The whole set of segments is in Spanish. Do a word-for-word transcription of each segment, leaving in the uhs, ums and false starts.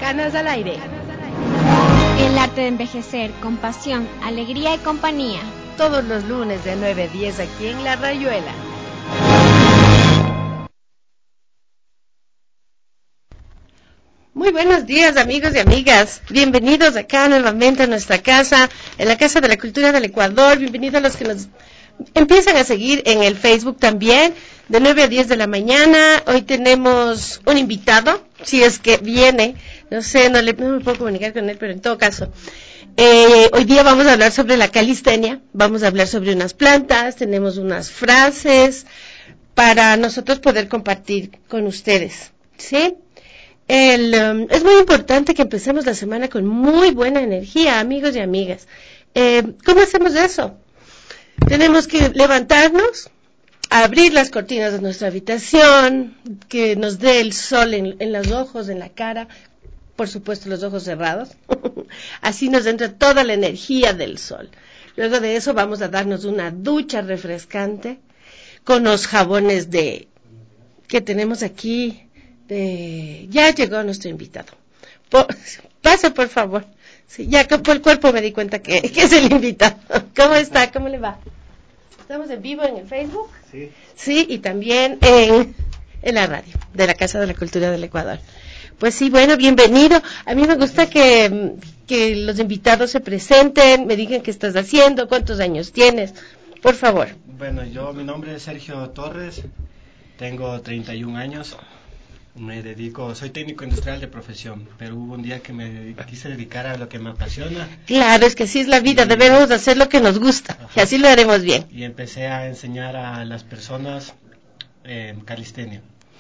Canas al aire. El arte de envejecer con pasión, alegría y compañía. Todos los lunes de nueve a diez aquí en La Rayuela. Muy buenos días, amigos y amigas. Bienvenidos acá nuevamente a nuestra casa, en la Casa de la Cultura del Ecuador. Bienvenidos a los que nos empiezan a seguir en el Facebook también, de nueve a diez de la mañana. Hoy tenemos un invitado, si es que viene. No sé, no, le, no me puedo comunicar con él, pero en todo caso. Eh, hoy día vamos a hablar sobre la calistenia, vamos a hablar sobre unas plantas, tenemos unas frases para nosotros poder compartir con ustedes, ¿sí? El, um, es muy importante que empecemos la semana con muy buena energía, amigos y amigas. Eh, ¿Cómo hacemos eso? Tenemos que levantarnos, abrir las cortinas de nuestra habitación, que nos dé el sol en, en los ojos, en la cara, por supuesto los ojos cerrados. Así nos entra toda la energía del sol. Luego de eso vamos a darnos una ducha refrescante con los jabones de que tenemos aquí. De, ya llegó nuestro invitado. Por, pase, por favor. Sí, ya por el cuerpo me di cuenta que, que es el invitado. ¿Cómo está? ¿Cómo le va? Estamos en vivo en el Facebook. Sí. Sí, y también en, en la radio de la Casa de la Cultura del Ecuador. Pues sí, bueno, bienvenido. A mí me gusta que, que los invitados se presenten, me digan qué estás haciendo, cuántos años tienes. Por favor. Bueno, yo, mi nombre es Sergio Torres, tengo treinta y un años. Me dedico, soy técnico industrial de profesión, pero hubo un día que me quise dedicar a lo que me apasiona. Claro, es que así es la vida, y, debemos hacer lo que nos gusta, ajá, y así lo haremos bien. Y empecé a enseñar a las personas eh, calistenia.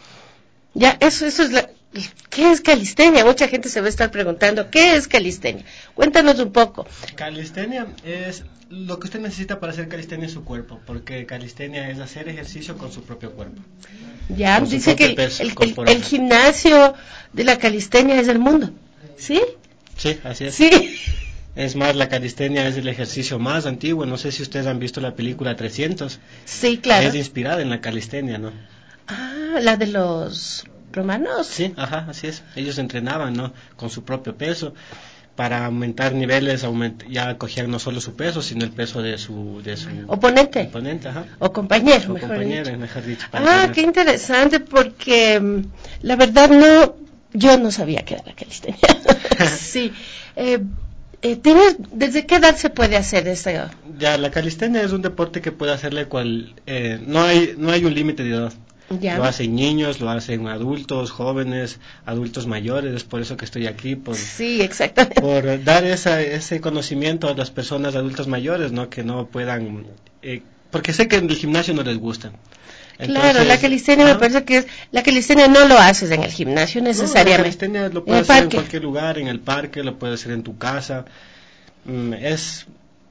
Ya, eso, eso es la... ¿Qué es calistenia? Mucha gente se va a estar preguntando, ¿qué es calistenia? Cuéntanos un poco. Calistenia es lo que usted necesita para hacer calistenia en su cuerpo, porque calistenia es hacer ejercicio con su propio cuerpo. Ya, dice que el, el, el, el gimnasio de la calistenia es el mundo, ¿sí? Sí, así es. Sí. Es más, la calistenia es el ejercicio más antiguo. No sé si ustedes han visto la película trescientos. Sí, claro. Es inspirada en la calistenia, ¿no? Ah, la de los romanos. Sí, ajá, así es. Ellos entrenaban, ¿no? Con su propio peso. Para aumentar niveles, aument- ya cogían no solo su peso, sino el peso de su, de su oponente. oponente, ajá. O compañero, o mejor compañero, dicho. mejor dicho. Ah, entrenar. qué interesante, porque la verdad no, yo no sabía que era la calistenia. Sí. Eh, eh, ¿tienes, ¿Desde qué edad se puede hacer eso? Ya, la calistenia es un deporte que puede hacerle cual, eh, no hay, no hay un límite de edad. Ya. Lo hacen niños, lo hacen adultos, jóvenes, adultos mayores. Es por eso que estoy aquí, por, sí, exactamente, por dar esa, ese conocimiento a las personas adultas mayores, ¿no? Que no puedan, eh, porque sé que en el gimnasio no les gusta. Entonces, claro, la calistenia ¿ah? me parece que es, la calistenia no lo haces en el gimnasio necesariamente. No, la calistenia lo puedes hacer en cualquier lugar, en el parque, lo puedes hacer en tu casa. Mm, es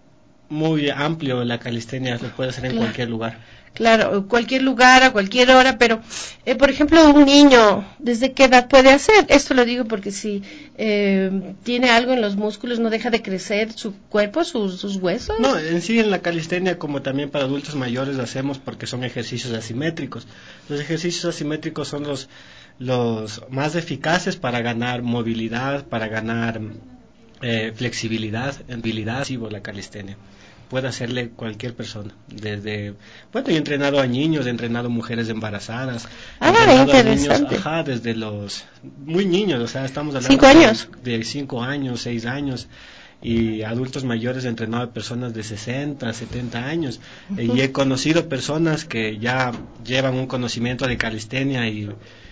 muy amplio la calistenia, lo puedes hacer en claro. cualquier lugar. Claro, cualquier lugar, a cualquier hora, pero, eh, por ejemplo, un niño, ¿desde qué edad puede hacer? Esto lo digo porque si eh, tiene algo en los músculos, ¿no deja de crecer su cuerpo, sus, sus huesos? No, en sí en la calistenia, como también para adultos mayores, hacemos porque son ejercicios asimétricos. Los ejercicios asimétricos son los, los más eficaces para ganar movilidad, para ganar eh, flexibilidad, habilidad, la calistenia. Puede hacerle cualquier persona, desde, bueno, yo he entrenado a niños, he entrenado a mujeres embarazadas, ah, he entrenado interesante. a niños, ajá, desde los muy niños, o sea, estamos hablando ¿Cinco años? de cinco años, seis años, y adultos mayores he entrenado a personas de sesenta, setenta años, uh-huh. Y he conocido personas que ya llevan un conocimiento de calistenia y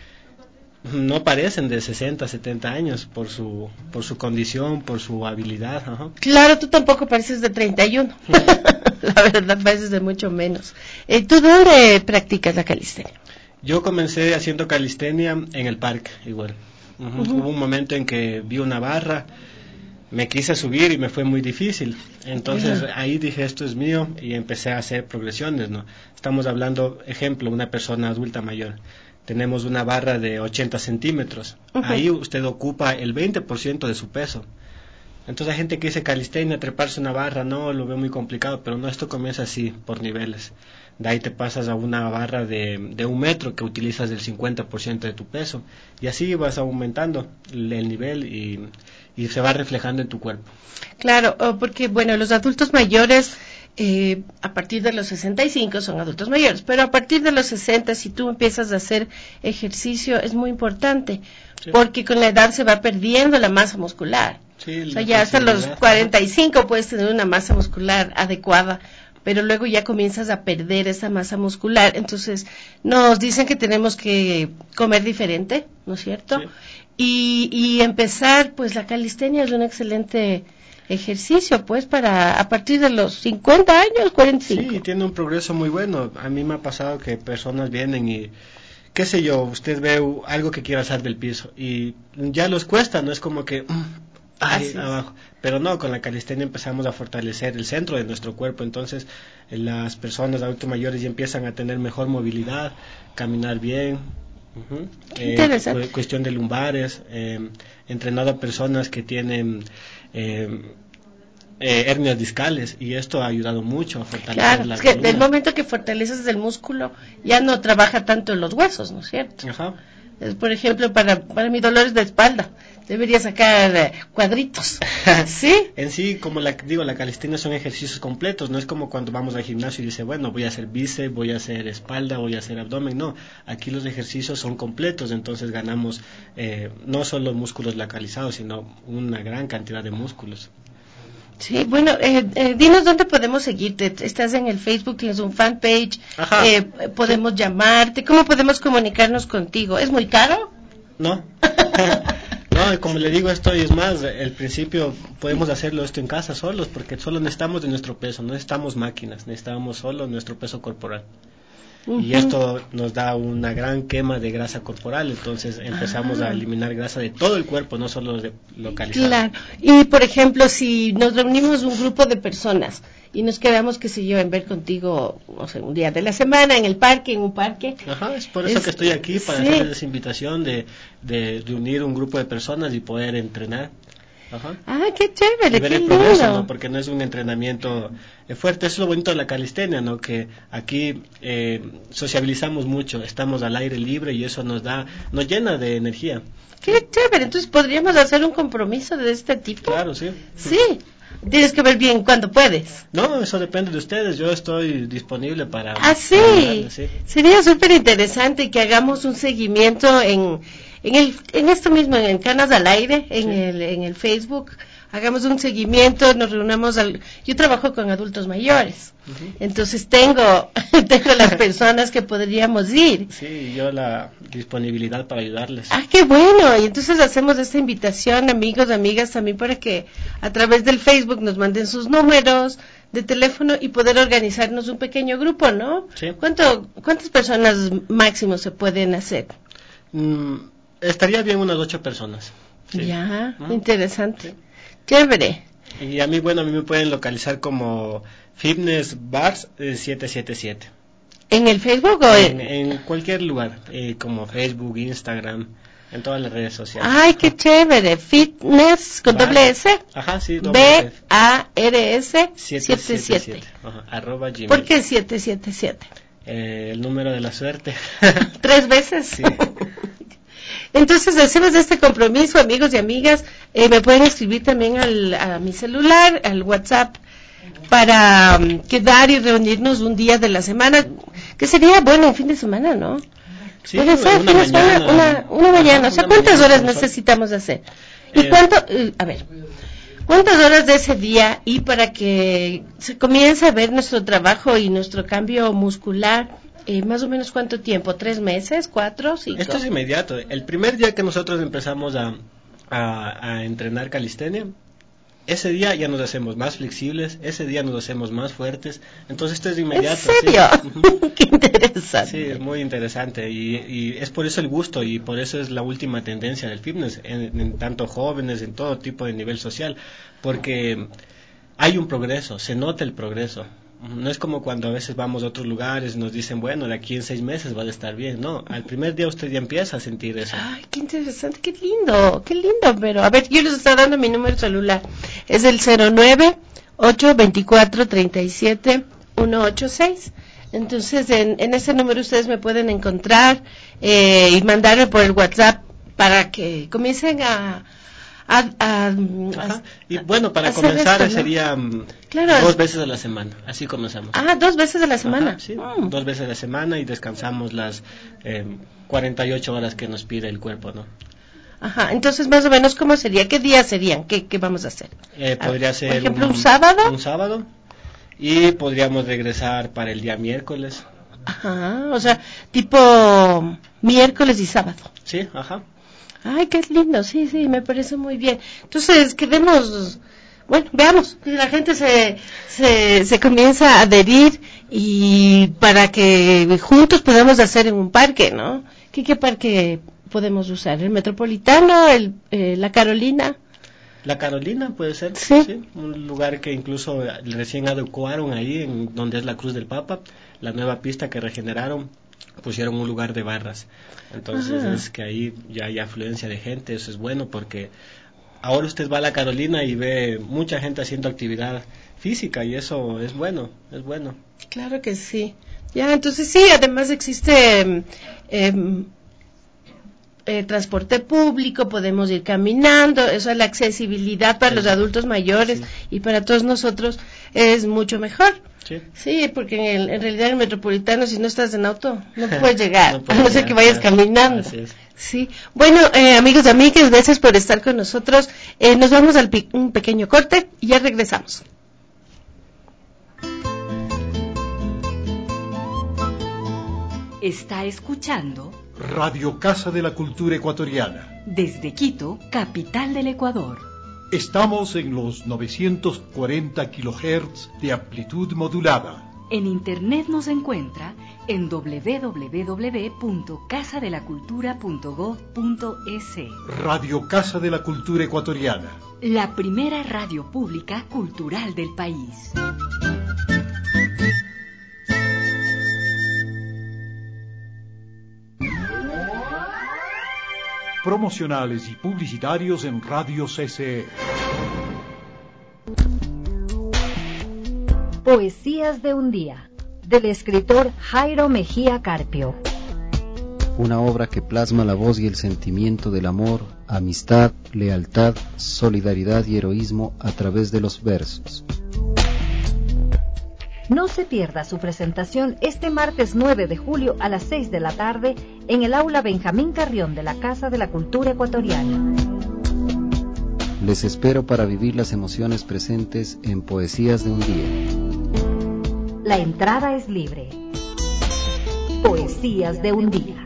no parecen de sesenta, setenta años por su por su condición, por su habilidad. Ajá. Claro, tú tampoco pareces de treinta y uno. La verdad, pareces de mucho menos. Eh, ¿Tú dónde practicas la calistenia? Yo comencé haciendo calistenia en el parque, igual. Uh-huh. Uh-huh. Hubo un momento en que vi una barra, me quise subir y me fue muy difícil. Entonces uh-huh. ahí dije, esto es mío, y empecé a hacer progresiones, ¿no? Estamos hablando, ejemplo, una persona adulta mayor. Tenemos una barra de ochenta centímetros. Uh-huh. Ahí usted ocupa el veinte por ciento de su peso. Entonces hay gente que dice calistenia, treparse una barra, no, lo veo muy complicado, pero no, esto comienza así, por niveles. De ahí te pasas a una barra de, de un metro que utilizas el cincuenta por ciento de tu peso, y así vas aumentando el, el nivel y, y se va reflejando en tu cuerpo. Claro, porque bueno, los adultos mayores, eh, a partir de los sesenta y cinco son adultos mayores, pero a partir de los sesenta, si tú empiezas a hacer ejercicio, es muy importante, sí, porque con la edad se va perdiendo la masa muscular. Sí, o sea, ya hasta los cuarenta y cinco puedes tener una masa muscular adecuada, pero luego ya comienzas a perder esa masa muscular. Entonces, nos dicen que tenemos que comer diferente, ¿no es cierto? Sí. Y, y empezar, pues la calistenia es un excelente ejercicio, pues, para a partir de los cincuenta años, cuarenta y cinco. Sí, tiene un progreso muy bueno. A mí me ha pasado que personas vienen y, qué sé yo, usted ve algo que quiere hacer del piso y ya los cuesta, no es como que... Ay, abajo. Pero no, con la calistenia empezamos a fortalecer el centro de nuestro cuerpo, entonces eh, las personas adultos mayores ya empiezan a tener mejor movilidad, caminar bien. Uh-huh. eh, cu- cuestión de lumbares, eh, entrenado a personas que tienen eh, eh, hernias discales, y esto ha ayudado mucho a fortalecer claro, la es que columna. del momento que fortaleces el músculo ya no trabaja tanto en los huesos, ¿no es cierto? Ajá. Es, por ejemplo, para, para mis dolores de espalda debería sacar eh, cuadritos. ¿Sí? En sí, como la, digo, la calistenia son ejercicios completos, no es como cuando vamos al gimnasio y dice, bueno, voy a hacer bíceps, voy a hacer espalda, voy a hacer abdomen. No, aquí los ejercicios son completos, entonces ganamos eh, no solo músculos localizados, sino una gran cantidad de músculos. Sí, bueno, eh, eh, dinos dónde podemos seguirte. Estás en el Facebook, tienes un fanpage, eh, podemos sí. llamarte, ¿cómo podemos comunicarnos contigo? ¿Es muy caro? No. No, como le digo, esto es más, al principio podemos hacerlo esto en casa solos, porque solo necesitamos de nuestro peso, no necesitamos máquinas, necesitamos solo nuestro peso corporal. Uh-huh. Y esto nos da una gran quema de grasa corporal, entonces empezamos ah. a eliminar grasa de todo el cuerpo, no solo de localizada. Claro, y por ejemplo, si nos reunimos un grupo de personas y nos quedamos, qué sé yo, en ver contigo, no sé, un día de la semana, en el parque, en un parque. Ajá, es por eso es, que estoy aquí, para sí. hacerles esa invitación de, de reunir un grupo de personas y poder entrenar. Ajá. Ah, qué chévere, y ver qué el progreso, lindo. ¿no? Porque no es un entrenamiento eh, fuerte. Eso es lo bonito de la calistenia, ¿no? Que aquí eh, sociabilizamos mucho, estamos al aire libre y eso nos da, nos llena de energía. Qué chévere. Entonces podríamos hacer un compromiso de este tipo. Claro, sí. Sí. Tienes que ver bien cuándo puedes. No, eso depende de ustedes. Yo estoy disponible para. Ah, sí. Para sí. Sería súper interesante que hagamos un seguimiento en en el en esto mismo, en Canas al Aire, en sí. el en el Facebook. Hagamos un seguimiento, nos reunamos. Al, yo trabajo con adultos mayores, uh-huh. entonces tengo tengo las personas que podríamos ir. Sí, yo la disponibilidad para ayudarles. Ah, qué bueno. Y entonces hacemos esta invitación, amigos, amigas, también para que a través del Facebook nos manden sus números de teléfono y poder organizarnos un pequeño grupo, ¿no? Sí. ¿Cuánto, ¿Cuántas personas máximo se pueden hacer? Mm, estaría bien unas ocho personas. Sí. Ya, uh-huh. Interesante. Sí. Chévere. Y a mí, bueno, a mí me pueden localizar como Fitness Bars eh, siete siete siete. ¿En el Facebook o en, en, en cualquier lugar, eh, como Facebook, Instagram, en todas las redes sociales? Ay, qué chévere. Fitness con Bar. doble S. Ajá, sí, doble B A R S siete siete siete. Ajá, arroba Gmail. ¿Por qué siete siete siete? Eh, el número de la suerte. ¿Tres veces? Sí. Entonces hacemos este compromiso, amigos y amigas. Eh, me pueden escribir también al, a mi celular, al WhatsApp, para um, quedar y reunirnos un día de la semana, que sería bueno un fin de semana, ¿no? Sí, una, ser, una, mañana, semana, una, una mañana. Ajá, o sea, ¿cuántas mañana, horas necesitamos hacer? ¿Y eh, cuánto? Uh, a ver, ¿cuántas horas de ese día? Y para que se comience a ver nuestro trabajo y nuestro cambio muscular. Eh, más o menos cuánto tiempo, tres meses, cuatro, cinco. Esto es inmediato. El primer día que nosotros empezamos a, a, a entrenar calistenia, ese día ya nos hacemos más flexibles, ese día nos hacemos más fuertes. Entonces esto es inmediato. ¿En serio? ¿Sí? Uh-huh. Qué interesante. Sí, es muy interesante y, y es por eso el gusto y por eso es la última tendencia del fitness en, en tanto jóvenes, en todo tipo de nivel social, porque hay un progreso, se nota el progreso. No es como cuando a veces vamos a otros lugares y nos dicen, bueno, de aquí en seis meses va a estar bien. No, al primer día usted ya empieza a sentir eso. Ay, qué interesante, qué lindo, qué lindo. Pero, a ver, yo les estoy dando mi número celular. Es el cero nueve ocho dos cuatro tres siete uno ocho seis. Entonces, en, en ese número ustedes me pueden encontrar eh, y mandarme por el WhatsApp para que comiencen a... A, a, Ajá. Y bueno, para hacer comenzar esto, ¿no? sería mm, Claro. dos veces a la semana, así comenzamos. Ah, dos veces a la semana. Ajá, sí, Mm. dos veces a la semana y descansamos las eh, cuarenta y ocho horas que nos pide el cuerpo, ¿no? Ajá, entonces más o menos, ¿cómo sería? ¿Qué días serían? ¿Qué, qué vamos a hacer? Eh, podría Ah, ser por ejemplo, un, un sábado. Un sábado y podríamos regresar para el día miércoles. Ajá, o sea, tipo miércoles y sábado. Sí, ajá. Ay, qué lindo, sí, sí, me parece muy bien. Entonces, queremos, bueno, veamos, que la gente se, se, se comienza a adherir y para que juntos podamos hacer en un parque, ¿no? ¿Qué, qué parque podemos usar? ¿El Metropolitano, el, eh, la Carolina? La Carolina puede ser, ¿Sí? ¿sí? Un lugar que incluso recién adecuaron ahí, en donde es la Cruz del Papa, la nueva pista que regeneraron, pusieron un lugar de barras. Entonces Ajá. es que ahí ya hay afluencia de gente, eso es bueno porque ahora usted va a la Carolina y ve mucha gente haciendo actividad física y eso es bueno, es bueno. Claro que sí. Ya, entonces sí, además existe eh, eh, transporte público, podemos ir caminando, eso es la accesibilidad para sí. los adultos mayores sí. y para todos nosotros es mucho mejor. Sí, sí porque en, el, en realidad el Metropolitano, si no estás en auto, no puedes llegar, no puedes a no ser que vayas claro. caminando. Así es. Sí, bueno, eh, amigos y amigas, gracias por estar con nosotros. Eh, nos vamos al pi- un pequeño corte y ya regresamos. Está escuchando Radio Casa de la Cultura Ecuatoriana. Desde Quito, capital del Ecuador. Estamos en los novecientos cuarenta kilohertz de amplitud modulada. En internet nos encuentra en doble u doble u doble u punto casa de la cultura punto gob punto es. Radio Casa de la Cultura Ecuatoriana. La primera radio pública cultural del país. Promocionales y publicitarios en Radio C C E. Poesías de un día, del escritor Jairo Mejía Carpio. Una obra que plasma la voz y el sentimiento del amor, amistad, lealtad, solidaridad y heroísmo a través de los versos. No se pierda su presentación este martes nueve de julio a las seis de la tarde en el aula Benjamín Carrión de la Casa de la Cultura Ecuatoriana. Les espero para vivir las emociones presentes en Poesías de un día. La entrada es libre. Poesías de un día.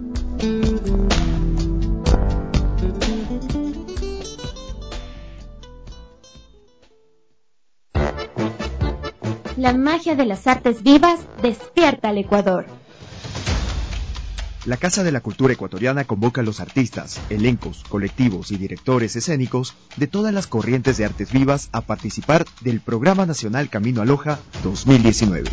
La magia de las artes vivas despierta al Ecuador. La Casa de la Cultura Ecuatoriana convoca a los artistas, elencos, colectivos y directores escénicos de todas las corrientes de artes vivas a participar del Programa Nacional Camino a Loja dos mil diecinueve.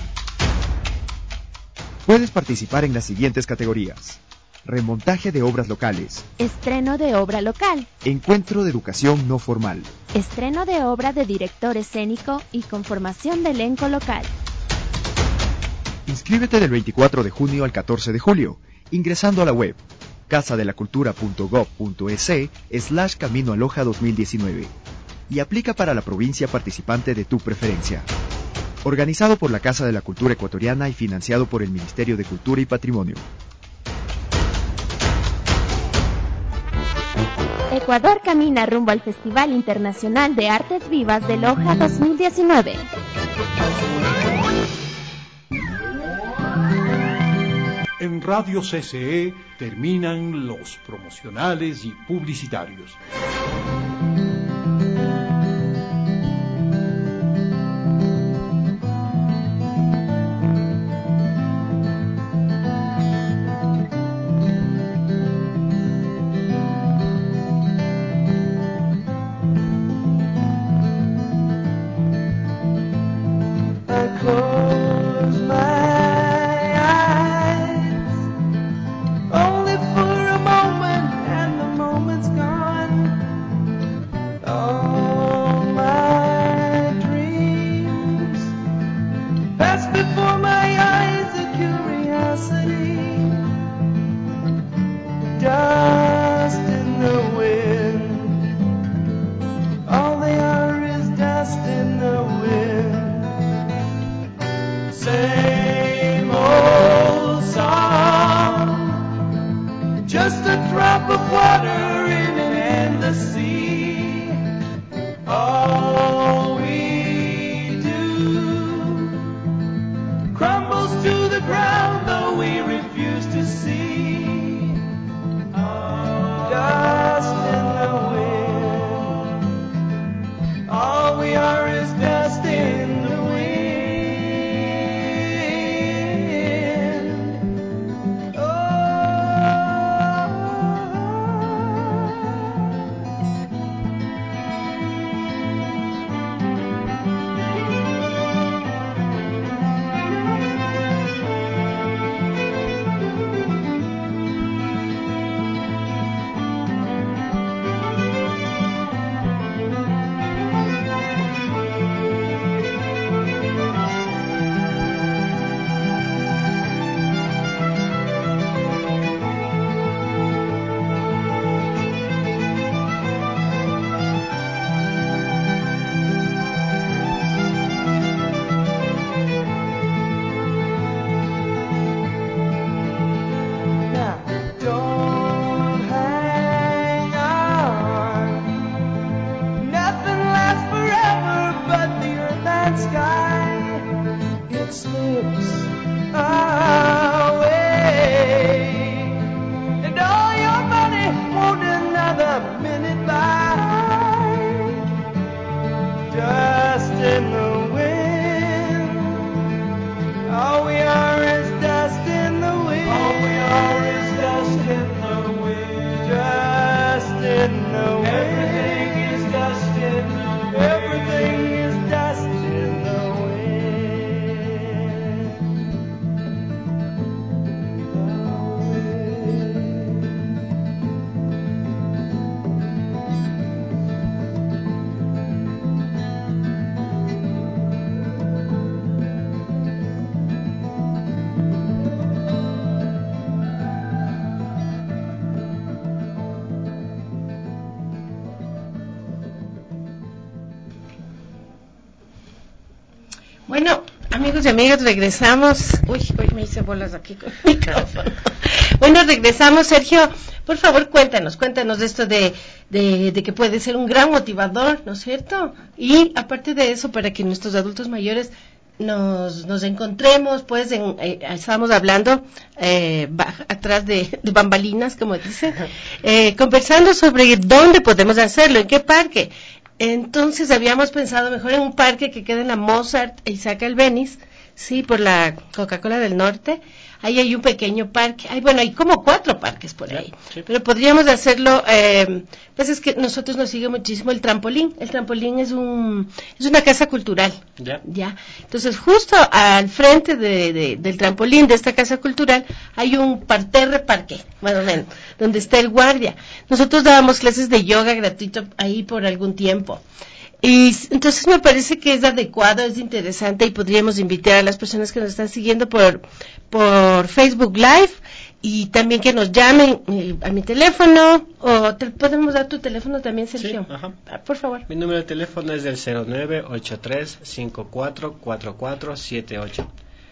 Puedes participar en las siguientes categorías: remontaje de obras locales, estreno de obra local, encuentro de educación no formal, estreno de obra de director escénico y conformación de elenco local. Inscríbete del veinticuatro de junio al catorce de julio, ingresando a la web casadelacultura punto gob punto es slash camino a loja dos mil diecinueve y aplica para la provincia participante de tu preferencia. Organizado por la Casa de la Cultura Ecuatoriana y financiado por el Ministerio de Cultura y Patrimonio. Ecuador camina rumbo al Festival Internacional de Artes Vivas de Loja dos mil diecinueve. En Radio C C E terminan los promocionales y publicitarios. Close drop of water in an endless sea. All we do crumbles to the ground, though we refuse to see. Dust in the wind. All we are is dust in the wind. Bueno, amigos y amigas, regresamos. Uy, hoy me hice bolas aquí con el micrófono. Bueno, regresamos. Sergio, por favor, cuéntanos, cuéntanos de esto de, de, de que puede ser un gran motivador, ¿no es cierto? Y aparte de eso, para que nuestros adultos mayores nos, nos encontremos, pues, en, eh, estábamos hablando eh, baja, atrás de, de bambalinas, como dicen, eh, conversando sobre dónde podemos hacerlo, en qué parque. Entonces habíamos pensado mejor en un parque que queda en la Mozart e Isaac Albéniz, sí, por la Coca-Cola del Norte. Ahí hay un pequeño parque, hay, bueno, hay como cuatro parques por ahí, sí. Pero podríamos hacerlo, eh, pues es que nosotros nos sigue muchísimo el trampolín. El trampolín es un es una casa cultural, ya. ya. Entonces justo al frente de, de, del trampolín de esta casa cultural hay un parterre parque, más o menos, donde está el guardia. Nosotros dábamos clases de yoga gratuito ahí por algún tiempo. Y entonces me parece que es adecuado, es interesante y podríamos invitar a las personas que nos están siguiendo por por Facebook Live y también que nos llamen eh, a mi teléfono o te podemos dar tu teléfono también, Sergio. Sí, ajá. Ah, por favor. Mi número de teléfono es del cero nueve ocho tres cinco cuatro cuatro cuatro siete ocho.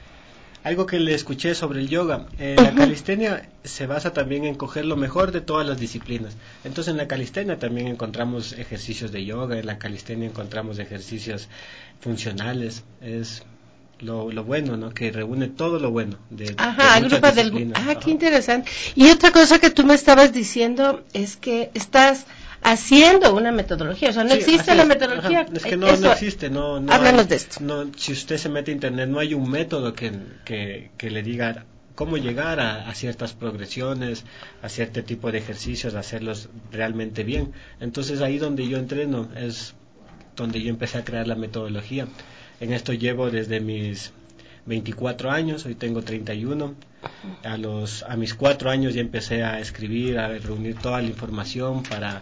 Algo que le escuché sobre el yoga, eh, uh-huh. La calistenia se basa también en coger lo mejor de todas las disciplinas. Entonces en la calistenia también encontramos ejercicios de yoga, en la calistenia encontramos ejercicios funcionales. Es lo, lo bueno, ¿no? Que reúne todo lo bueno de, Ajá, de grupo del... Ah, Ajá. Qué interesante. Y otra cosa que tú me estabas diciendo es que estás haciendo una metodología, o sea, no sí, existe la metodología. Ajá. Es que no, no existe, no, no háblanos hay, de esto. No, si usted se mete a internet, no hay un método que, que, que le diga cómo llegar a, a ciertas progresiones, a cierto tipo de ejercicios, a hacerlos realmente bien. Entonces ahí donde yo entreno es donde yo empecé a crear la metodología. En esto llevo desde mis veinticuatro años, hoy tengo treinta y uno. A los a mis cuatro años ya empecé a escribir, a reunir toda la información para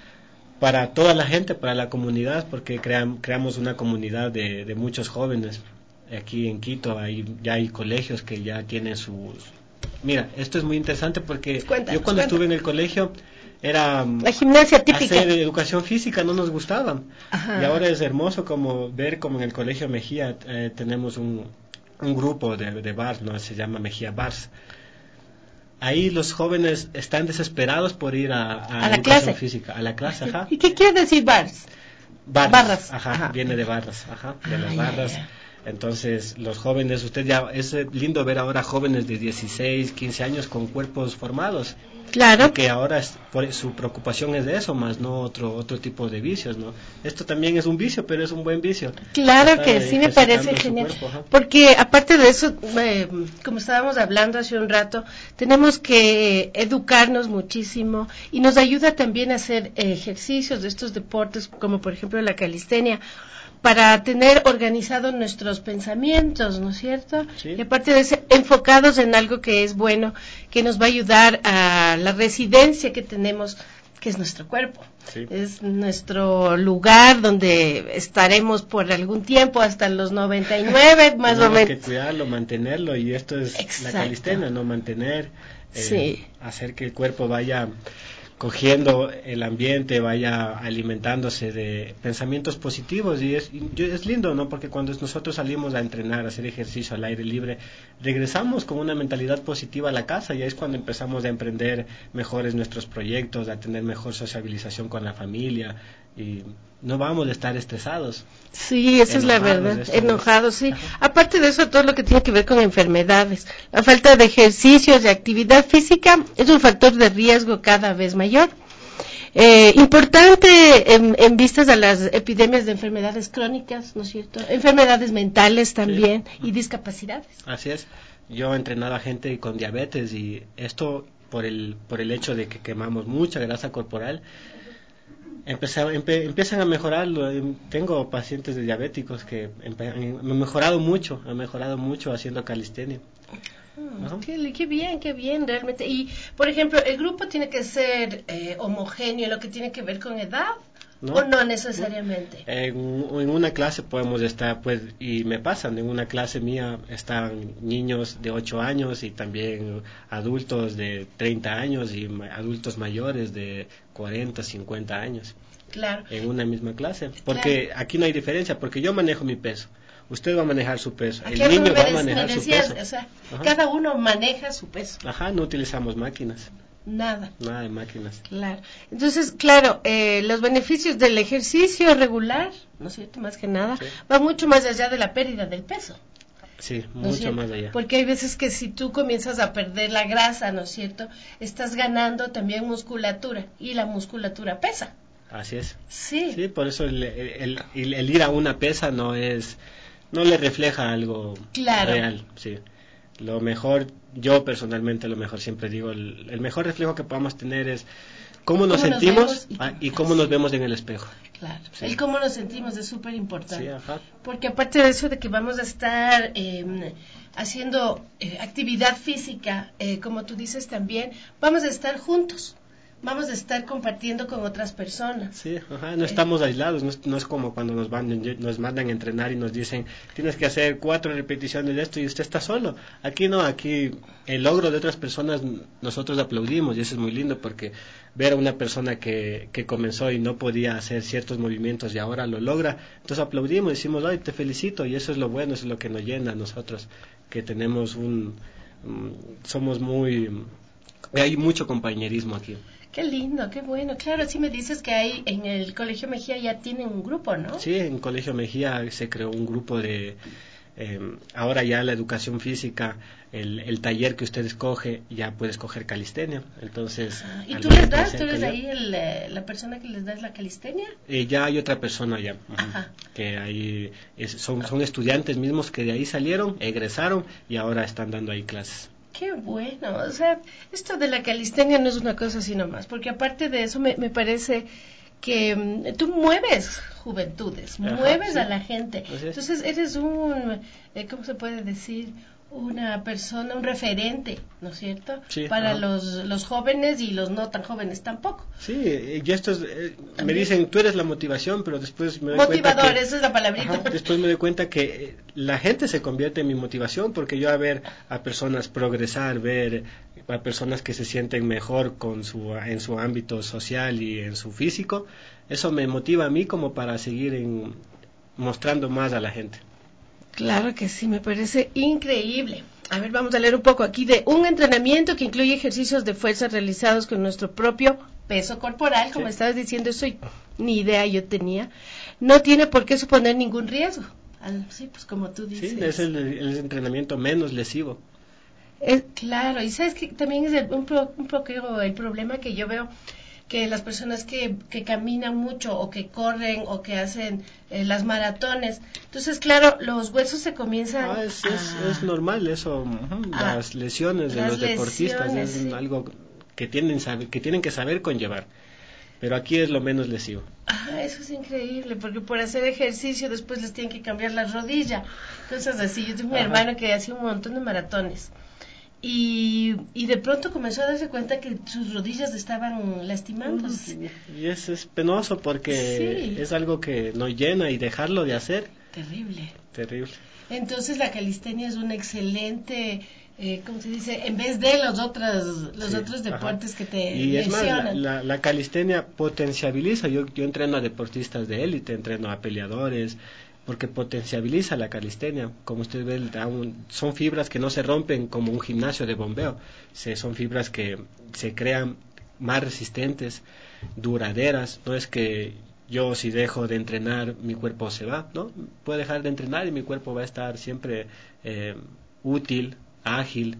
para toda la gente, para la comunidad, porque cream, creamos una comunidad de, de muchos jóvenes. Aquí en Quito hay, ya hay colegios que ya tienen sus... Mira, esto es muy interesante porque cuéntanos, yo cuando cuéntanos. estuve en el colegio era... La gimnasia típica. Hacer educación física no nos gustaba. Ajá. Y ahora es hermoso como ver como en el colegio Mejía eh, tenemos un, un grupo de, de bars, ¿no? Se llama Mejía Bars. ahí los jóvenes están desesperados por ir a, a, a la educación clase física, a la clase, ajá. ¿Y qué quiere decir bars? Barras, barras. Ajá, Ajá, viene de barras, ajá, de las ah, barras. Ya, ya. Entonces, los jóvenes, usted ya, es lindo ver ahora jóvenes de dieciséis, quince años con cuerpos formados. Claro. Que ahora es, por, su preocupación es de eso, más no otro otro tipo de vicios, ¿no? Esto también es un vicio, pero es un buen vicio. Claro Estar que sí, me parece genial. Cuerpo, porque aparte de eso, eh, como estábamos hablando hace un rato, tenemos que educarnos muchísimo y nos ayuda también a hacer ejercicios de estos deportes, como por ejemplo la calistenia, para tener organizados nuestros pensamientos, ¿no es cierto? Sí. Y aparte de ser enfocados en algo que es bueno, que nos va a ayudar a la residencia que tenemos, que es nuestro cuerpo. Sí. Es nuestro lugar donde estaremos por algún tiempo, hasta los noventa y nueve, más o menos. Hay que cuidarlo, mantenerlo, y esto es Exacto. la calistenia, ¿no? Mantener, eh, sí. hacer que el cuerpo vaya cogiendo el ambiente, vaya alimentándose de pensamientos positivos, y es, y es lindo, ¿no? Porque cuando nosotros salimos a entrenar, a hacer ejercicio al aire libre, regresamos con una mentalidad positiva a la casa, y es cuando empezamos a emprender mejores nuestros proyectos, a tener mejor sociabilización con la familia, y no vamos a estar estresados. Sí, esa es la verdad, enojados, sí. Ajá. Aparte de eso, todo lo que tiene que ver con enfermedades, la falta de ejercicios, de actividad física, es un factor de riesgo cada vez mayor. Eh, importante en, en vistas a las epidemias de enfermedades crónicas, ¿no es cierto? Enfermedades mentales también, sí. Y discapacidades. Así es. Yo he entrenado a gente con diabetes, y esto por el por el hecho de que quemamos mucha grasa corporal. Empecé, empe, empiezan a mejorarlo. Tengo pacientes de diabéticos que han mejorado mucho, han mejorado mucho haciendo calistenia. Oh, qué, qué bien, qué bien, realmente. Y, por ejemplo, ¿el grupo tiene que ser eh, homogéneo en lo que tiene que ver con edad? ¿No? ¿O no necesariamente? En, en una clase podemos estar, pues, y me pasan, en una clase mía están niños de ocho años y también adultos de treinta años y adultos mayores de cuarenta, cincuenta años. Claro. En una misma clase. Porque claro. Aquí no hay diferencia, porque yo manejo mi peso. Usted va a manejar su peso. Aquí el niño va a decías, manejar su peso. O sea, cada uno maneja su peso. Ajá, no utilizamos máquinas. Nada. Nada de máquinas. Claro. Entonces, claro, eh, los beneficios del ejercicio regular, ¿no es cierto? Más que nada, sí. Va mucho más allá de la pérdida del peso. Sí, mucho ¿no más allá. Porque hay veces que si tú comienzas a perder la grasa, ¿no es cierto? Estás ganando también musculatura, y la musculatura pesa. Así es. Sí. Sí, por eso el, el, el, el ir a una pesa no es, no le refleja algo claro. real, sí. Lo mejor, yo personalmente lo mejor siempre digo, el, el mejor reflejo que podamos tener es cómo nos ¿Cómo sentimos nos y, ah, y cómo nos vemos en el espejo. Claro, sí. El cómo nos sentimos es súper importante. Sí, ajá. Porque aparte de eso de que vamos a estar eh, haciendo eh, actividad física, eh, como tú dices también, vamos a estar juntos. Vamos a estar compartiendo con otras personas. Sí, ajá, no estamos eh, aislados, no es, no es como cuando nos, van, nos mandan a entrenar y nos dicen, tienes que hacer cuatro repeticiones de esto y usted está solo. Aquí no, aquí el logro de otras personas nosotros aplaudimos, y eso es muy lindo, porque ver a una persona que, que comenzó y no podía hacer ciertos movimientos y ahora lo logra, entonces aplaudimos, decimos, ay, te felicito, y eso es lo bueno, eso es lo que nos llena a nosotros, que tenemos un, um, somos muy, hay mucho compañerismo aquí. Qué lindo, qué bueno. Claro, sí me dices que hay en el Colegio Mejía ya tienen un grupo, ¿no? Sí, en Colegio Mejía se creó un grupo de... Eh, ahora ya la educación física, el, el taller que usted escoge, ya puede escoger calistenia. Entonces, ah, ¿y tú les das? ¿Tú eres ahí el, la persona que les das la calistenia? Eh, ya hay otra persona ya. Ajá. Que ahí es, son, son estudiantes mismos que de ahí salieron, egresaron y ahora están dando ahí clases. Qué bueno, o sea, esto de la calistenia no es una cosa así nomás, porque aparte de eso me, me parece que um, tú mueves juventudes, Ajá, mueves sí. a la gente, entonces eres un, eh, ¿cómo se puede decir? Una persona, un referente, ¿no es cierto? Sí, para ajá. los los jóvenes y los no tan jóvenes tampoco. Sí, y esto es, eh, me dicen, tú eres la motivación, pero después me doy Motivador, cuenta que, esa es la palabrita. Ajá, después me doy cuenta que eh, la gente se convierte en mi motivación, porque yo a ver a personas progresar, ver a personas que se sienten mejor con su en su ámbito social y en su físico, eso me motiva a mí como para seguir en, mostrando más a la gente. Claro que sí, me parece increíble. A ver, vamos a leer un poco aquí de un entrenamiento que incluye ejercicios de fuerza realizados con nuestro propio peso corporal, como sí. estabas diciendo, eso ni idea yo tenía. No tiene por qué suponer ningún riesgo. Al, sí, pues como tú dices. Sí, es el, el entrenamiento menos lesivo. Es, claro, y sabes que también es el, un, pro, un poco el problema que yo veo, que las personas que, que caminan mucho o que corren o que hacen eh, las maratones, entonces claro, los huesos se comienzan ah, es, a... es, es normal eso, uh-huh. ah, las lesiones de las los deportistas lesiones, es sí. algo que tienen, que tienen que saber conllevar, pero aquí es lo menos lesivo. Ah, eso es increíble, porque por hacer ejercicio después les tienen que cambiar la rodilla, cosas así. Yo tengo un Ajá. hermano que hacía un montón de maratones. Y, y de pronto comenzó a darse cuenta que sus rodillas estaban lastimándose. Y eso es penoso porque sí. es algo que nos llena y dejarlo de hacer. Terrible. Terrible. Entonces la calistenia es un excelente, eh, ¿cómo se dice? En vez de los otros los sí. otros deportes Ajá. que te y lesionan. es más, la, la, la calistenia potenciabiliza. Yo, yo entreno a deportistas de élite, entreno a peleadores, porque potenciabiliza la calistenia. Como usted ve, son fibras que no se rompen como un gimnasio de bombeo, se, son fibras que se crean más resistentes, duraderas. No es que yo si dejo de entrenar mi cuerpo se va, ¿no? Puedo dejar de entrenar y mi cuerpo va a estar siempre eh, útil, ágil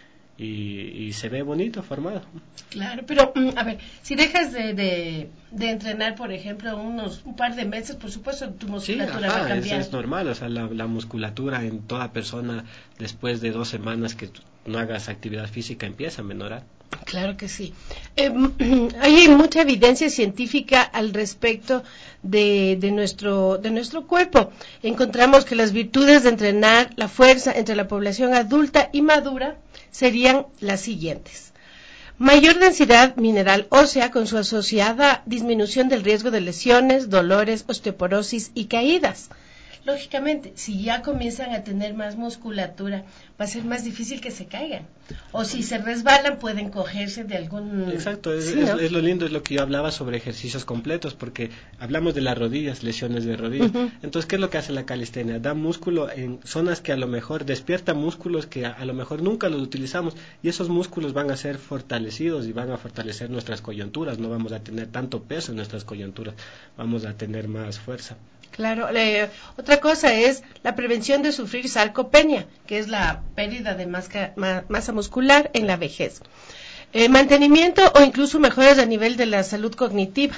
y, y se ve bonito, formado. Claro, pero a ver, si dejas de, de, de entrenar, por ejemplo, unos un par de meses, por supuesto tu musculatura sí, ajá, va a cambiar. Es, es normal, o sea, la, la musculatura en toda persona después de dos semanas que no hagas actividad física empieza a menorar. Claro que sí. Eh, hay mucha evidencia científica al respecto de, de nuestro de nuestro cuerpo. Encontramos que las virtudes de entrenar la fuerza entre la población adulta y madura serían las siguientes: mayor densidad mineral ósea con su asociada disminución del riesgo de lesiones, dolores, osteoporosis y caídas. Lógicamente, si ya comienzan a tener más musculatura, va a ser más difícil que se caigan. O si se resbalan, pueden cogerse de algún... Exacto, es, sí, ¿no? es, es lo lindo, es lo que yo hablaba sobre ejercicios completos, porque hablamos de las rodillas, lesiones de rodillas. Uh-huh. Entonces, ¿qué es lo que hace la calistenia? Da músculo en zonas que a lo mejor despierta músculos que a, a lo mejor nunca los utilizamos, y esos músculos van a ser fortalecidos y van a fortalecer nuestras coyunturas. No vamos a tener tanto peso en nuestras coyunturas, vamos a tener más fuerza. Claro, eh, otra cosa es la prevención de sufrir sarcopenia, que es la pérdida de masca, ma, masa muscular en la vejez. Eh, mantenimiento o incluso mejoras a nivel de la salud cognitiva.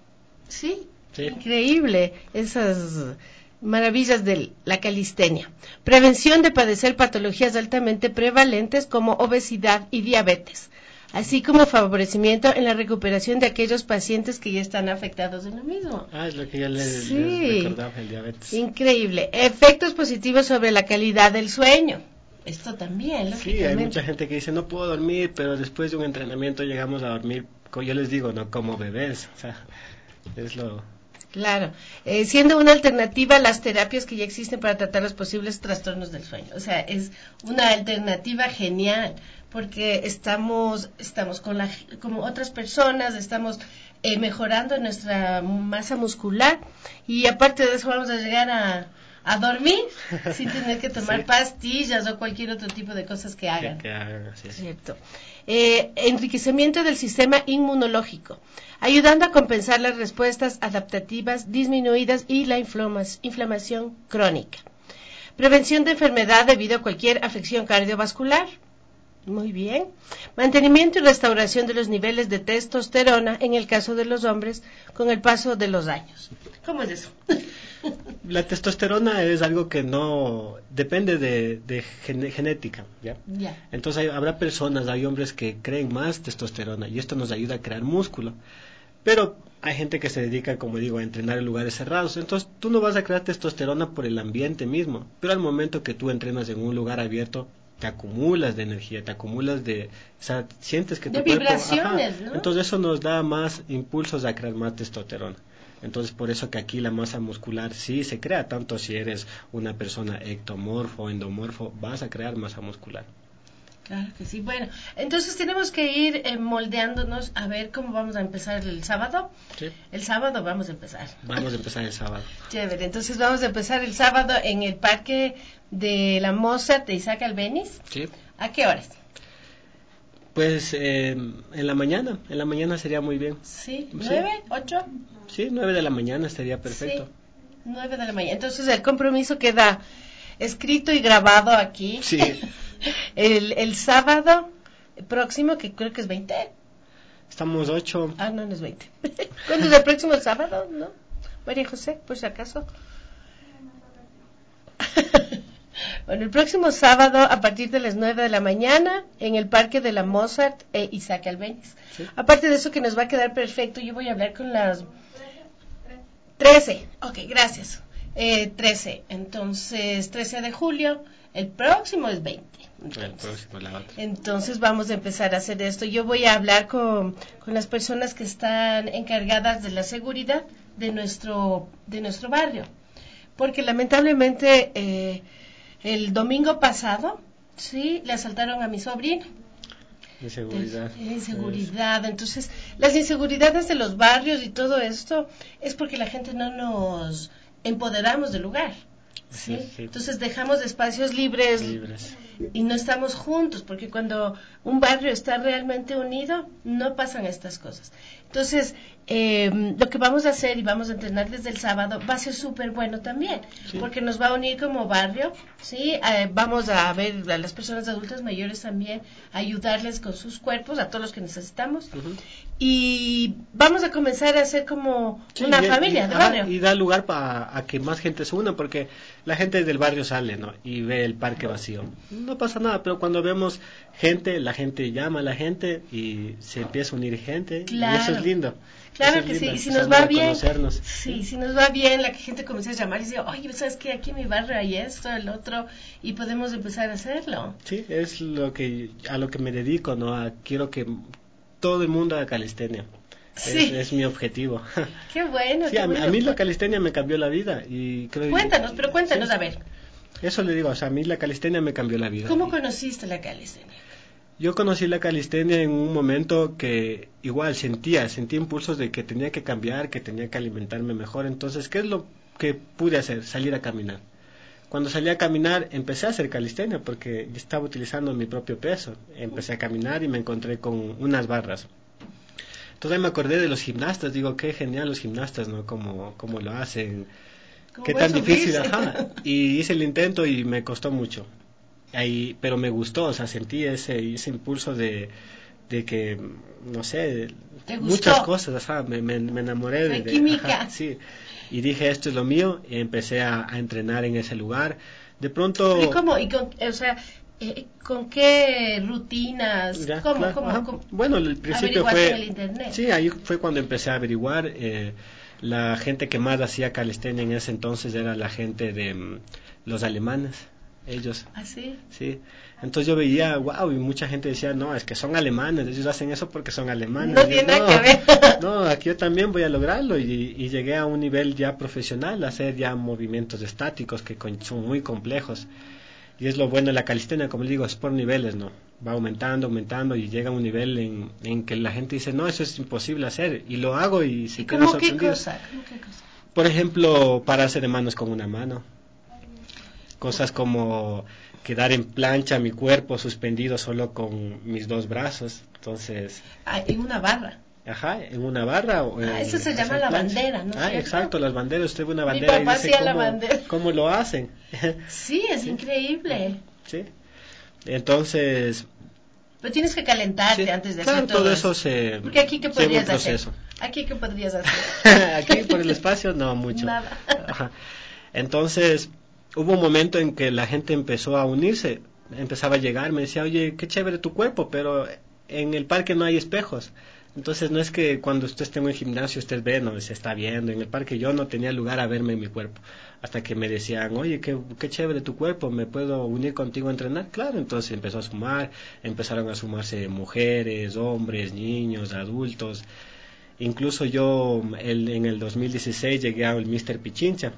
Sí, sí. Increíble esas maravillas de la calistenia. Prevención de padecer patologías altamente prevalentes como obesidad y diabetes, así como favorecimiento en la recuperación de aquellos pacientes que ya están afectados en lo mismo. Ah, es lo que ya les, sí. les recordaba, el diabetes. Increíble. Efectos positivos sobre la calidad del sueño. Esto también, lógicamente. Sí, hay mucha gente que dice, no puedo dormir, pero después de un entrenamiento llegamos a dormir, como yo les digo, no como bebés. O sea, es lo... Claro, eh, siendo una alternativa a las terapias que ya existen para tratar los posibles trastornos del sueño. O sea, es una alternativa genial, porque estamos estamos con la como otras personas, estamos eh, mejorando nuestra masa muscular, y aparte de eso vamos a llegar a, a dormir sin tener que tomar sí. pastillas o cualquier otro tipo de cosas que hagan. Que, que hagan así es. Cierto. Eh, enriquecimiento del sistema inmunológico, ayudando a compensar las respuestas adaptativas disminuidas y la inflama- inflamación crónica. Prevención de enfermedad debido a cualquier afección cardiovascular. Muy bien. Mantenimiento y restauración de los niveles de testosterona en el caso de los hombres con el paso de los años. ¿Cómo es eso? La testosterona es algo que no depende de, de gen, genética, ¿ya? Ya. Entonces hay, habrá personas, hay hombres que creen más testosterona y esto nos ayuda a crear músculo. Pero hay gente que se dedica, como digo, a entrenar en lugares cerrados. Entonces tú no vas a crear testosterona por el ambiente mismo, pero al momento que tú entrenas en un lugar abierto, te acumulas de energía, te acumulas de, o sea, sientes que tu de cuerpo, vibraciones, ajá, ¿no? entonces eso nos da más impulsos a crear más testosterona. Entonces por eso que aquí la masa muscular sí se crea, tanto si eres una persona ectomorfo o endomorfo, vas a crear masa muscular. Claro que sí. Bueno, entonces tenemos que ir eh, moldeándonos a ver cómo vamos a empezar el sábado. Sí. El sábado vamos a empezar. Vamos a empezar el sábado. Chévere, entonces vamos a empezar el sábado en el Parque de la Mozart de Isaac Albéniz. Sí. ¿A qué horas? Pues eh, en la mañana, en la mañana sería muy bien. Sí, ¿nueve? ¿Ocho? Sí, nueve de la mañana estaría perfecto. Sí, nueve de la mañana. Entonces el compromiso queda escrito y grabado aquí. Sí. el, el sábado próximo, que creo que es veinte. Estamos ocho. Ah, no, no es veinte. ¿Cuándo es el próximo sábado? ¿No? María José, por si acaso. Bueno, el próximo sábado a partir de las nueve de la mañana en el Parque de la Mozart e Isaac Albéniz. Sí. Aparte de eso que nos va a quedar perfecto, yo voy a hablar con las trece. Ok, gracias. Eh, trece. Entonces, trece de julio. El próximo es veinte. Entonces, El próximo, la otra. entonces vamos a empezar a hacer esto. Yo voy a hablar con, con las personas que están encargadas de la seguridad de nuestro, de nuestro barrio. Porque lamentablemente eh, el domingo pasado, sí, le asaltaron a mi sobrino. Inseguridad. De, inseguridad. Entonces, las inseguridades de los barrios y todo esto es porque la gente no nos empoderamos del lugar. ¿sí? Sí, sí. Entonces, dejamos espacios libres, Libres. y no estamos juntos, porque cuando un barrio está realmente unido, no pasan estas cosas. Entonces, eh, lo que vamos a hacer y vamos a entrenar desde el sábado va a ser súper bueno también, Sí. porque nos va a unir como barrio, ¿sí? Eh, vamos a ver a las personas adultas mayores también, ayudarles con sus cuerpos, a todos los que necesitamos, Uh-huh. y vamos a comenzar a hacer como Sí, una y- familia y, de ajá, barrio. y da lugar pa, a que más gente se una, porque la gente del barrio sale, ¿no? Y ve el parque vacío. No pasa nada, pero cuando vemos gente, la gente llama a la gente y se empieza a unir gente. Claro. Y eso es lindo. Claro Eso es que sí, lindo, y si nos empezamos va a bien, conocernos. sí, si nos va bien, la gente comienza a llamar y dice, oye, ¿sabes qué? Aquí en mi barrio hay esto, el otro, y podemos empezar a hacerlo. Sí, es lo que a lo que me dedico, ¿no? A, quiero que todo el mundo haga calistenia. Sí. Es, es mi objetivo. Qué bueno, Sí, qué a, mí- bueno. a mí la calistenia me cambió la vida y creo. Cuéntanos, pero cuéntanos, Sí. a ver, Eso le digo, o sea, a mí la calistenia me cambió la vida. ¿cómo conociste la calistenia? Yo conocí la calistenia en un momento que igual sentía, sentía impulsos de que tenía que cambiar, que tenía que alimentarme mejor. Entonces, ¿qué es lo que pude hacer? Salir a caminar. Cuando salí a caminar, empecé a hacer calistenia porque estaba utilizando mi propio peso. Empecé a caminar y me encontré con unas barras. Entonces ahí me acordé de los gimnastas, digo, qué genial los gimnastas, ¿no? Cómo, cómo lo hacen, ¿Cómo qué voy a tan difícil, subirse? ajá. Y hice el intento y me costó mucho. Ahí, pero me gustó, o sea, sentí ese, ese impulso de, de que, no sé, ¿Te muchas gustó? cosas, ajá, me, me, me enamoré Fue de, de- química. ajá, sí, y dije, esto es lo mío, y empecé a, a entrenar en ese lugar. De pronto... ¿Y cómo? ¿Y con, o sea, eh, con qué rutinas? Ya, ¿Cómo? claro, ¿Cómo? ajá. ¿Cómo? Bueno, el principio ¿Averiguaste fue... en el internet? Sí, ahí fue cuando empecé a averiguar. Eh, la gente que más hacía calistenia en ese entonces era la gente de mm, los alemanes, ellos. ¿Ah, sí? Sí, entonces yo veía, wow, y mucha gente decía, no, es que son alemanes, ellos hacen eso porque son alemanes. No Y yo, tiene nada que ver. No, aquí yo también voy a lograrlo y, y llegué a un nivel ya profesional, a hacer ya movimientos estáticos que con- son muy complejos. Y es lo bueno de la calistenia, como le digo, es por niveles, ¿no? Va aumentando, aumentando y llega a un nivel en, en que la gente dice, no, eso es imposible hacer. Y lo hago y se ¿Y quedan cómo qué sorprendidos. cosa? ¿Cómo qué cosa? Por ejemplo, pararse de manos con una mano. Cosas como quedar en plancha mi cuerpo suspendido solo con mis dos brazos. Entonces, Ah, en una barra. ajá, en una barra. O en, Ah, eso se en llama la plancha. bandera, ¿no es Ah, cierto? exacto, las banderas. Usted ve una Mi bandera y papá dice hacía la cómo, bandera. cómo lo hacen. Sí, es increíble. Sí. Entonces, Pero tienes que calentarte sí, antes de claro, hacer todo, todo eso se Porque aquí qué lleva un podrías hacer. proceso. Aquí qué podrías hacer. Aquí por el espacio no mucho. Nada. Ajá. Entonces, hubo un momento en que la gente empezó a unirse, empezaba a llegar, me decía, oye, qué chévere tu cuerpo, pero en el parque no hay espejos. Entonces no es que cuando usted esté en un gimnasio usted ve, no, se está viendo. En el parque yo no tenía lugar a verme en mi cuerpo. Hasta que me decían, oye, qué, qué chévere tu cuerpo, ¿me puedo unir contigo a entrenar? Claro, entonces empezó a sumar, empezaron a sumarse mujeres, hombres, niños, adultos. Incluso yo el, en el dos mil dieciséis llegué al míster Pichincha.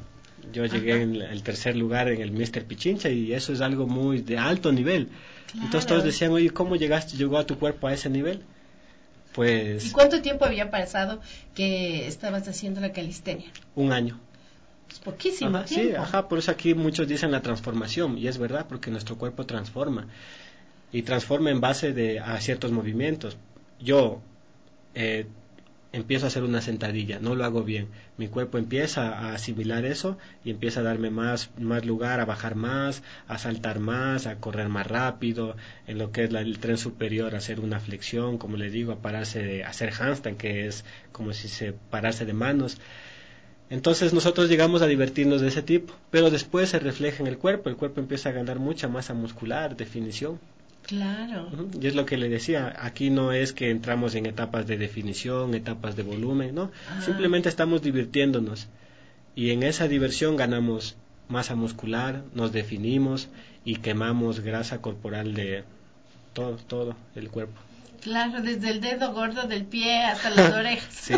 Yo llegué Ajá. en el tercer lugar en el míster Pichincha y eso es algo muy de alto nivel. Claro. Entonces todos decían, oye, ¿cómo llegaste, llegó a tu cuerpo a ese nivel? Pues... ¿Y cuánto tiempo había pasado que estabas haciendo la calistenia? Un año. Es poquísimo Ajá, tiempo. sí, ajá, por eso aquí muchos dicen la transformación, y es verdad, porque nuestro cuerpo transforma, y transforma en base de, a ciertos movimientos. Yo eh, empiezo a hacer una sentadilla, no lo hago bien, mi cuerpo empieza a asimilar eso, y empieza a darme más, más lugar, a bajar más, a saltar más, a correr más rápido, en lo que es la, el tren superior, a hacer una flexión, como le digo, a pararse de, a hacer handstand, que es como si se pararse de manos. Entonces nosotros llegamos a divertirnos de ese tipo, pero después se refleja en el cuerpo, el cuerpo empieza a ganar mucha masa muscular, definición. Claro. Uh-huh. Y es lo que le decía, aquí no es que entramos en etapas de definición, etapas de volumen, ¿no? Ah. Simplemente estamos divirtiéndonos y en esa diversión ganamos masa muscular, nos definimos y quemamos grasa corporal de todo, todo el cuerpo. Claro, desde el dedo gordo del pie hasta las orejas. Sí.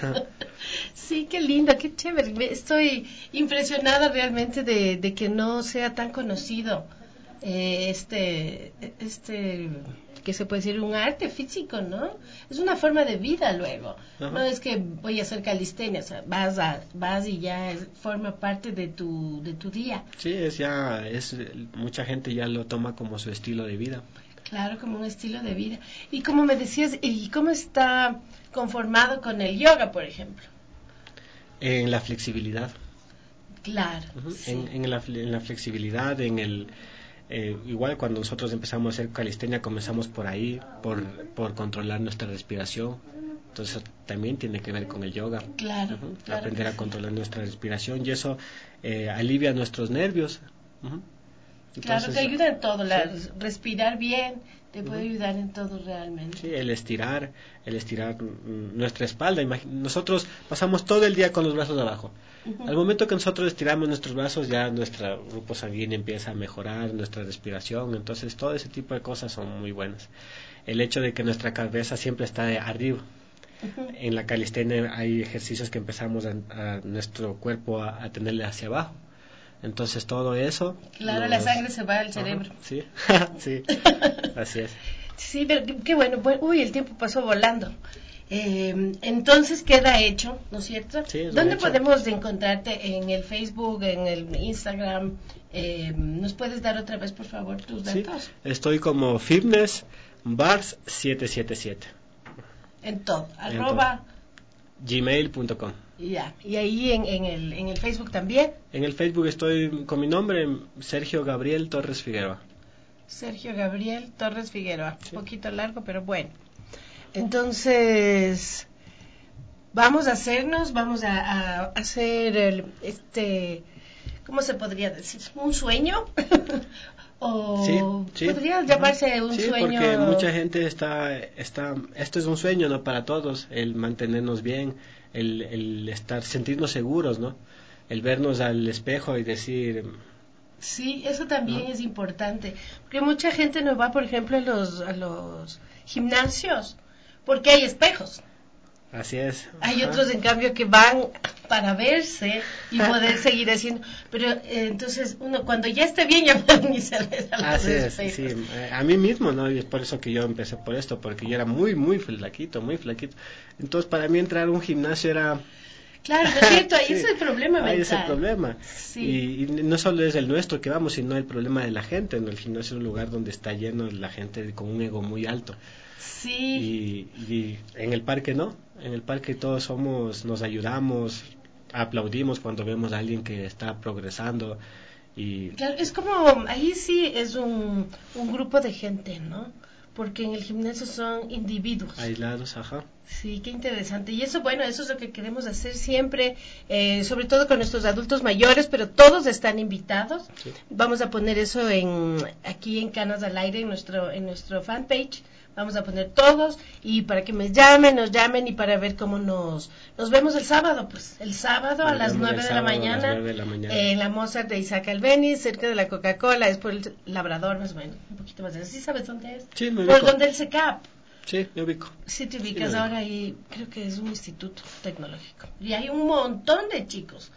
Sí, qué lindo, qué chévere. Me- Estoy impresionada realmente de, de que no sea tan conocido eh, este, este, que se puede decir un arte físico, ¿no? Es una forma de vida luego. Ajá. No es que voy a hacer calistenia, o sea, vas a, vas y ya es- forma parte de tu, de tu día. Sí, es ya, es, mucha gente ya lo toma como su estilo de vida. Claro, como un estilo de vida. Y como me decías, ¿y cómo está conformado con el yoga, por ejemplo? En la flexibilidad. Claro. Uh-huh. Sí. en, en, la, en la flexibilidad, en el... Eh, igual cuando nosotros empezamos a hacer calistenia comenzamos por ahí, por, por controlar nuestra respiración. Entonces también tiene que ver con el yoga. Claro, Uh-huh. claro Aprender que a sí. controlar nuestra respiración y eso eh, alivia nuestros nervios. Uh-huh. Claro, Entonces, te ayuda en todo, la, sí. respirar bien, te puede Ujú. ayudar en todo realmente. Sí, el estirar, el estirar mm, nuestra espalda. Imag- nosotros pasamos todo el día con los brazos abajo. Ujú. Al momento que nosotros estiramos nuestros brazos, ya nuestro grupo sanguíneo empieza a mejorar, nuestra respiración. Entonces, todo ese tipo de cosas son muy buenas. El hecho de que nuestra cabeza siempre está de arriba. Ujú. En la calistenia hay ejercicios que empezamos a, a nuestro cuerpo a, a tenerle hacia abajo. Entonces, todo eso. Claro, nos- la sangre se va al Ajá, cerebro. sí, sí, así es. Sí, pero qué- qué bueno. Bu- Uy, el tiempo pasó volando. Eh, entonces queda hecho, ¿no es cierto? Sí, es un ¿Dónde hecho. podemos encontrarte? ¿En el Facebook, en el Instagram? Eh, ¿Nos puedes dar otra vez, por favor, tus Sí, datos? estoy como Fitness Bars siete siete siete. En todo, En arroba, gmail punto com. ya. Y ahí en, en, el, en el Facebook también, En el Facebook estoy con mi nombre, Sergio Gabriel Torres Figueroa. Sergio Gabriel Torres Figueroa. Sí. Un poquito largo, pero bueno. Entonces, vamos a hacernos, vamos a, a hacer el, este, ¿cómo se podría decir? ¿Un sueño? o Sí, sí. podría llamarse un Sí, sueño. porque mucha gente está, está, esto es un sueño, ¿no? Para todos, el mantenernos bien, el, el estar, sentirnos seguros, ¿no? El vernos al espejo y decir, Sí, eso también ¿no? es importante, porque mucha gente no va, por ejemplo, a los, a los gimnasios, porque hay espejos. así es. Hay Ajá. otros, en cambio, que van para verse y poder seguir haciendo. Pero eh, entonces, uno cuando ya esté bien, ya puede ni se ve a los Así es, espejos. sí, eh, a mí mismo, ¿no? Y es por eso que yo empecé por esto, porque yo era muy, muy flaquito, muy flaquito. Entonces, para mí entrar a un gimnasio era... Claro, ¿no es cierto? Ahí Sí, es el problema mental. Hay ese problema. Sí. Y, y no solo es el nuestro que vamos, sino el problema de la gente. ¿No? El gimnasio es un lugar donde está lleno de la gente con un ego muy alto. Sí. Y, y en el parque no. En el parque todos somos, nos ayudamos, aplaudimos cuando vemos a alguien que está progresando. Y Claro, es como, ahí sí es un, un grupo de gente, ¿no? Porque en el gimnasio son individuos. aislados, ajá. Sí, qué interesante. Y eso, bueno, eso es lo que queremos hacer siempre, eh, sobre todo con nuestros adultos mayores, pero todos están invitados. Sí. Vamos a poner eso en aquí en Canas al Aire, en nuestro en nuestro fanpage. Vamos a poner todos y para que me llamen, nos llamen y para ver cómo nos nos vemos el sábado, pues el sábado a Nos las vemos el nueve de la sábado a las mañana, nueve de la mañana. eh, en la Mozart de Isaac Albeniz, cerca de la Coca-Cola, es por el Labrador más o menos, un poquito más. ¿Sí sabes dónde es? Sí, me Por ubico. donde el C E C A P. Sí, me ubico. Sí, te Sí, ubicas me ahora y creo que es un instituto tecnológico. Y hay un montón de chicos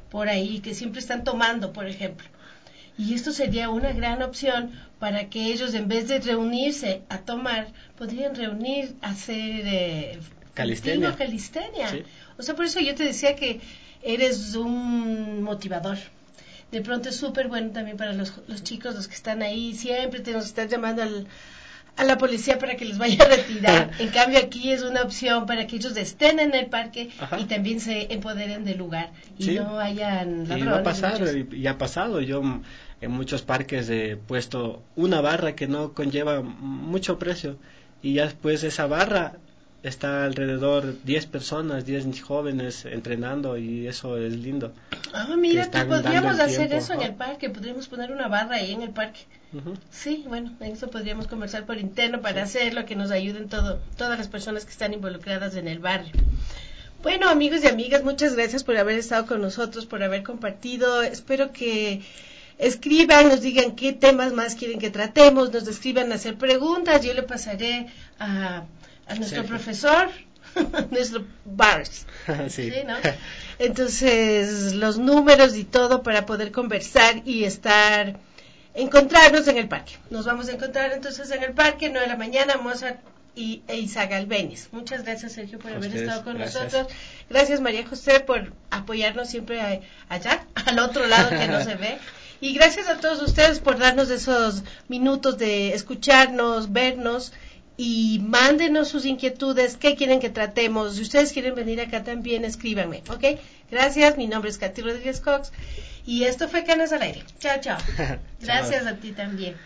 por ahí, que siempre están tomando, por ejemplo. Y esto sería una gran opción para que ellos, en vez de reunirse a tomar, podrían reunir a hacer eh, calistenia. calistenia. Sí. O sea, por eso yo te decía que eres un motivador. De pronto es súper bueno también para los, los chicos, los que están ahí. Siempre te nos están llamando al, a la policía para que los vaya a retirar. En cambio, aquí es una opción para que ellos estén en el parque. Ajá. Y también se empoderen del lugar y sí. no hayan ladrones. Y va a pasar, y, y ha pasado. Yo en muchos parques he puesto una barra que no conlleva mucho precio, y ya después esa barra está alrededor diez personas, diez jóvenes entrenando, y eso es lindo. Ah, mira, que podríamos hacer eso en el parque, podríamos poner una barra ahí en el parque. Uh-huh. Sí, bueno, en eso podríamos conversar por interno para sí. hacerlo, que nos ayuden todo, todas las personas que están involucradas en el barrio. Bueno, amigos y amigas, muchas gracias por haber estado con nosotros, por haber compartido. Espero que escriban, nos digan qué temas más quieren que tratemos, nos escriban a hacer preguntas. Yo le pasaré a, a nuestro sí. profesor, nuestro Bars. Sí. ¿Sí, no? Entonces, los números y todo para poder conversar y estar, encontrarnos en el parque. Nos vamos a encontrar entonces en el parque, nueve de la mañana, Mozart y e Isaac Albéniz. Muchas gracias, Sergio, por a haber ustedes, estado con gracias. nosotros. Gracias, María José, por apoyarnos siempre a, allá, al otro lado que no se ve. Y gracias a todos ustedes por darnos esos minutos de escucharnos, vernos, y mándenos sus inquietudes, qué quieren que tratemos. Si ustedes quieren venir acá también, escríbanme, ¿ok? Gracias, mi nombre es Katy Rodríguez Cox y esto fue Canas al Aire. Chao, chao. Gracias a ti también.